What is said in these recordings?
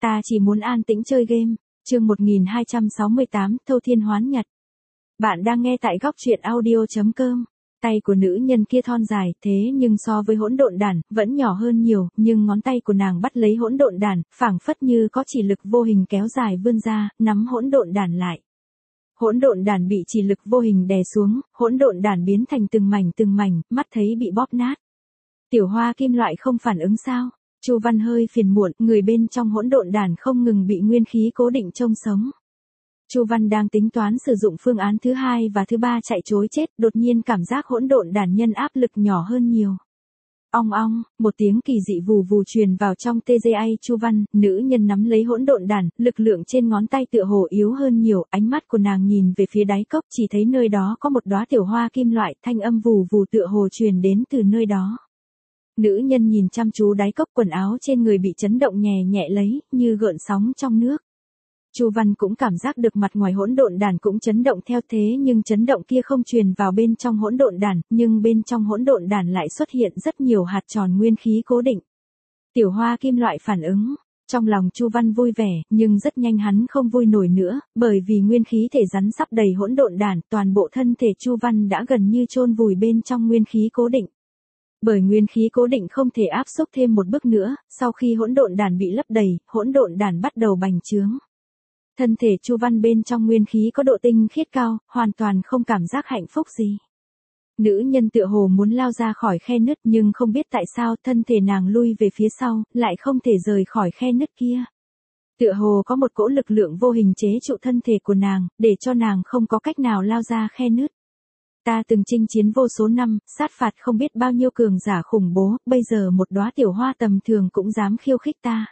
Ta chỉ muốn an tĩnh chơi game. Chương 1268, Thâu Thiên Hoán Nhật. Bạn đang nghe tại góc truyện audio.com. Tay của nữ nhân kia thon dài, thế nhưng so với hỗn độn đản, vẫn nhỏ hơn nhiều, nhưng ngón tay của nàng bắt lấy hỗn độn đản, phảng phất như có chỉ lực vô hình kéo dài vươn ra, nắm hỗn độn đản lại. Hỗn độn đản bị chỉ lực vô hình đè xuống, hỗn độn đản biến thành từng mảnh, mắt thấy bị bóp nát. Tiểu Hoa kim loại không phản ứng sao? Chu Văn hơi phiền muộn, người bên trong hỗn độn đản không ngừng bị nguyên khí cố định chôn sống. Chu Văn đang tính toán sử dụng phương án thứ 2 và thứ 3 chạy trối chết, đột nhiên cảm giác hỗn độn đản nhân áp lực nhỏ hơn nhiều. Ong ong, một tiếng kỳ dị vù vù truyền vào trong TGA Chu Văn, nữ nhân nắm lấy hỗn độn đản, lực lượng trên ngón tay tựa hồ yếu hơn nhiều, ánh mắt của nàng nhìn về phía đáy cốc, chỉ thấy nơi đó có một đóa tiểu hoa kim loại, thanh âm vù vù tựa hồ truyền đến từ nơi đó. Nữ nhân nhìn chăm chú đáy cốc, quần áo trên người bị chấn động nhẹ nhẹ lấy, như gợn sóng trong nước. Chu Văn cũng cảm giác được mặt ngoài hỗn độn đản cũng chấn động theo thế, nhưng chấn động kia không truyền vào bên trong hỗn độn đản, nhưng bên trong hỗn độn đản lại xuất hiện rất nhiều hạt tròn nguyên khí cố định. Tiểu hoa kim loại phản ứng. Trong lòng Chu Văn vui vẻ, nhưng rất nhanh hắn không vui nổi nữa, bởi vì nguyên khí thể rắn sắp đầy hỗn độn đản, toàn bộ thân thể Chu Văn đã gần như chôn vùi bên trong nguyên khí cố định. Bởi nguyên khí cố định không thể áp xúc thêm một bước nữa, sau khi hỗn độn đản bị lấp đầy, hỗn độn đản bắt đầu bành trướng. Thân thể Chu Văn bên trong nguyên khí có độ tinh khiết cao, hoàn toàn không cảm giác hạnh phúc gì. Nữ nhân tựa hồ muốn lao ra khỏi khe nứt, nhưng không biết tại sao thân thể nàng lui về phía sau, lại không thể rời khỏi khe nứt kia. Tựa hồ có một cỗ lực lượng vô hình chế trụ thân thể của nàng, để cho nàng không có cách nào lao ra khe nứt. Ta từng chinh chiến vô số năm, sát phạt không biết bao nhiêu cường giả khủng bố, bây giờ một đóa tiểu hoa tầm thường cũng dám khiêu khích ta.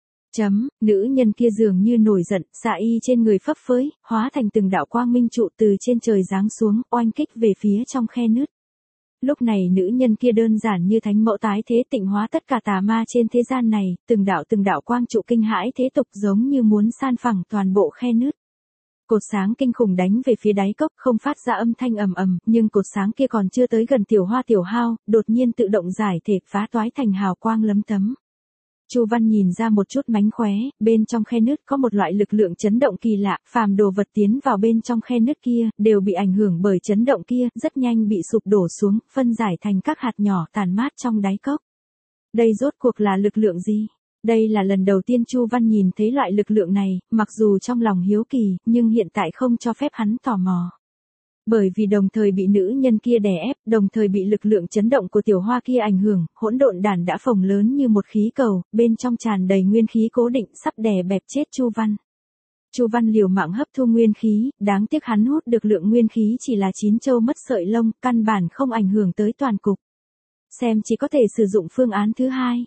Nữ nhân kia dường như nổi giận, xạ y trên người phấp phới, hóa thành từng đạo quang minh trụ từ trên trời giáng xuống, oanh kích về phía trong khe nứt. Lúc này nữ nhân kia đơn giản như thánh mẫu tái thế, tịnh hóa tất cả tà ma trên thế gian này, từng đạo quang trụ kinh hãi thế tục, giống như muốn san phẳng toàn bộ khe nứt. Cột sáng kinh khủng đánh về phía đáy cốc, không phát ra âm thanh ầm ầm, nhưng cột sáng kia còn chưa tới gần tiểu hoa tiểu hao, đột nhiên tự động giải thể, phá toái thành hào quang lấm tấm. Chu Văn nhìn ra một chút mánh khóe, bên trong khe nứt có một loại lực lượng chấn động kỳ lạ, phàm đồ vật tiến vào bên trong khe nứt kia, đều bị ảnh hưởng bởi chấn động kia, rất nhanh bị sụp đổ xuống, phân giải thành các hạt nhỏ tàn mát trong đáy cốc. Đây rốt cuộc là lực lượng gì? Đây là lần đầu tiên Chu Văn nhìn thấy loại lực lượng này, mặc dù trong lòng hiếu kỳ, nhưng hiện tại không cho phép hắn tò mò. Bởi vì đồng thời bị nữ nhân kia đè ép, đồng thời bị lực lượng chấn động của tiểu hoa kia ảnh hưởng, hỗn độn đản đã phồng lớn như một khí cầu, bên trong tràn đầy nguyên khí cố định, sắp đè bẹp chết Chu Văn. Chu Văn liều mạng hấp thu nguyên khí, đáng tiếc hắn hút được lượng nguyên khí chỉ là 9 châu mất sợi lông, căn bản không ảnh hưởng tới toàn cục. Xem chỉ có thể sử dụng phương án thứ 2.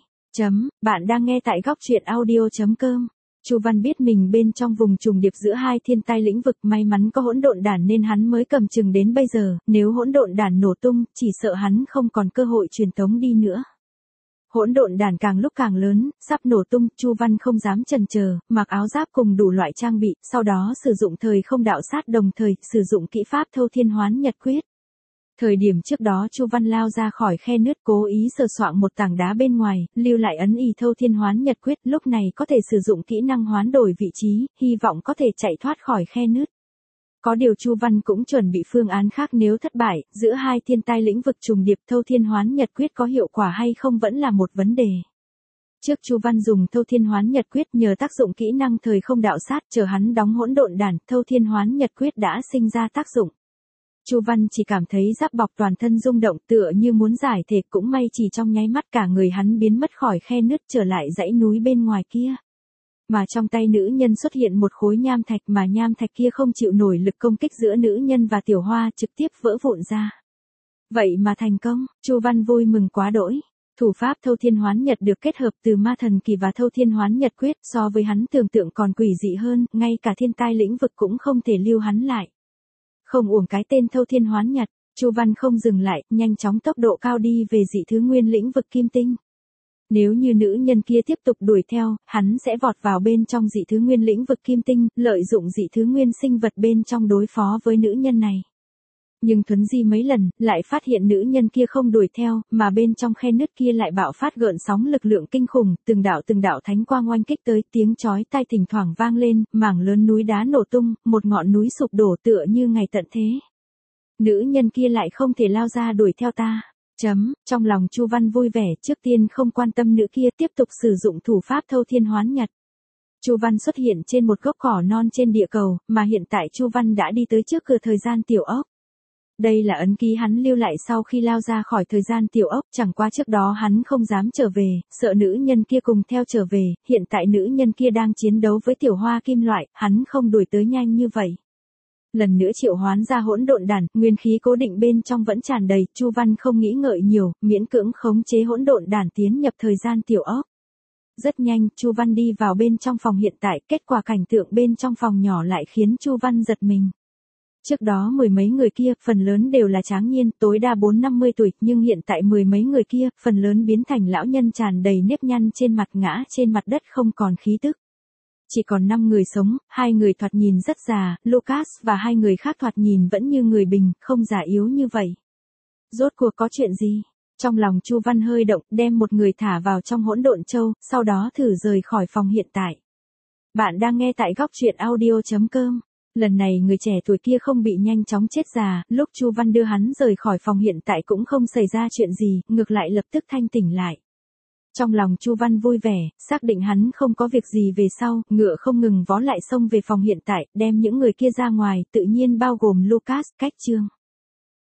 Bạn đang nghe tại góc truyện audio.com. Chu Văn biết mình bên trong vùng trùng điệp giữa hai thiên tai lĩnh vực, may mắn có hỗn độn đản nên hắn mới cầm chừng đến bây giờ, nếu hỗn độn đản nổ tung, chỉ sợ hắn không còn cơ hội truyền tống đi nữa. Hỗn độn đản càng lúc càng lớn, sắp nổ tung, Chu Văn không dám chần chờ, mặc áo giáp cùng đủ loại trang bị, sau đó sử dụng thời không đạo sát, đồng thời sử dụng kỹ pháp Thâu Thiên Hoán Nhật Quyết. Thời điểm trước đó Chu Văn lao ra khỏi khe nứt, cố ý sờ soạng một tảng đá bên ngoài, lưu lại ấn y Thâu Thiên Hoán Nhật Quyết, lúc này có thể sử dụng kỹ năng hoán đổi vị trí, hy vọng có thể chạy thoát khỏi khe nứt. Có điều Chu Văn cũng chuẩn bị phương án khác, nếu thất bại, giữa hai thiên tai lĩnh vực trùng điệp, Thâu Thiên Hoán Nhật Quyết có hiệu quả hay không vẫn là một vấn đề. Trước Chu Văn dùng Thâu Thiên Hoán Nhật Quyết, nhờ tác dụng kỹ năng thời không đạo sát, chờ hắn đóng hỗn độn đản, Thâu Thiên Hoán Nhật Quyết đã sinh ra tác dụng. Chu Văn chỉ cảm thấy giáp bọc toàn thân rung động, tựa như muốn giải thể, cũng may chỉ trong nháy mắt cả người hắn biến mất khỏi khe nứt, trở lại dãy núi bên ngoài kia. Mà trong tay nữ nhân xuất hiện một khối nham thạch, mà nham thạch kia không chịu nổi lực công kích giữa nữ nhân và tiểu hoa, trực tiếp vỡ vụn ra. Vậy mà thành công, Chu Văn vui mừng quá đỗi. Thủ pháp Thâu Thiên Hoán Nhật được kết hợp từ Ma Thần Kỳ và Thâu Thiên Hoán Nhật Quyết, so với hắn tưởng tượng còn quỷ dị hơn, ngay cả thiên tai lĩnh vực cũng không thể lưu hắn lại. Không uổng cái tên Thâu Thiên Hoán Nhật, Chu Văn không dừng lại, nhanh chóng tốc độ cao đi về dị thứ nguyên lĩnh vực kim tinh. Nếu như nữ nhân kia tiếp tục đuổi theo, hắn sẽ vọt vào bên trong dị thứ nguyên lĩnh vực kim tinh, lợi dụng dị thứ nguyên sinh vật bên trong đối phó với nữ nhân này. Nhưng thuấn di mấy lần, lại phát hiện nữ nhân kia không đuổi theo, mà bên trong khe nứt kia lại bạo phát gợn sóng lực lượng kinh khủng, từng đạo thánh quang oanh kích tới, tiếng chói tai thỉnh thoảng vang lên, mảng lớn núi đá nổ tung, một ngọn núi sụp đổ tựa như ngày tận thế. Nữ nhân kia lại không thể lao ra đuổi theo ta. Trong lòng Chu Văn vui vẻ, trước tiên không quan tâm nữ kia, tiếp tục sử dụng thủ pháp thâu thiên hoán nhật. Chu Văn xuất hiện trên một gốc cỏ non trên địa cầu, mà hiện tại Chu Văn đã đi tới trước cửa thời gian tiểu ốc. Đây là ấn ký hắn lưu lại sau khi lao ra khỏi thời gian tiểu ốc, chẳng qua trước đó hắn không dám trở về, sợ nữ nhân kia cùng theo trở về, hiện tại nữ nhân kia đang chiến đấu với tiểu hoa kim loại, hắn không đuổi tới nhanh như vậy. Lần nữa triệu hoán ra hỗn độn đản, nguyên khí cố định bên trong vẫn tràn đầy, Chu Văn không nghĩ ngợi nhiều, miễn cưỡng khống chế hỗn độn đản tiến nhập thời gian tiểu ốc. Rất nhanh, Chu Văn đi vào bên trong phòng hiện tại, kết quả cảnh tượng bên trong phòng nhỏ lại khiến Chu Văn giật mình. Trước đó mười mấy người kia, phần lớn đều là tráng niên, tối đa 4-50 tuổi, nhưng hiện tại mười mấy người kia, phần lớn biến thành lão nhân tràn đầy nếp nhăn trên mặt, ngã trên mặt đất không còn khí tức. Chỉ còn 5 người sống, 2 người thoạt nhìn rất già, Lucas và 2 người khác thoạt nhìn vẫn như người bình, không già yếu như vậy. Rốt cuộc có chuyện gì? Trong lòng Chu Văn hơi động, đem một người thả vào trong hỗn độn châu, sau đó thử rời khỏi phòng hiện tại. Bạn đang nghe tại góc truyện audio.com. Lần này người trẻ tuổi kia không bị nhanh chóng chết già, lúc Chu Văn đưa hắn rời khỏi phòng hiện tại cũng không xảy ra chuyện gì, ngược lại lập tức thanh tỉnh lại. Trong lòng Chu Văn vui vẻ, xác định hắn không có việc gì về sau, ngựa không ngừng vó lại xông về phòng hiện tại, đem những người kia ra ngoài, tự nhiên bao gồm Lucas, cách chương.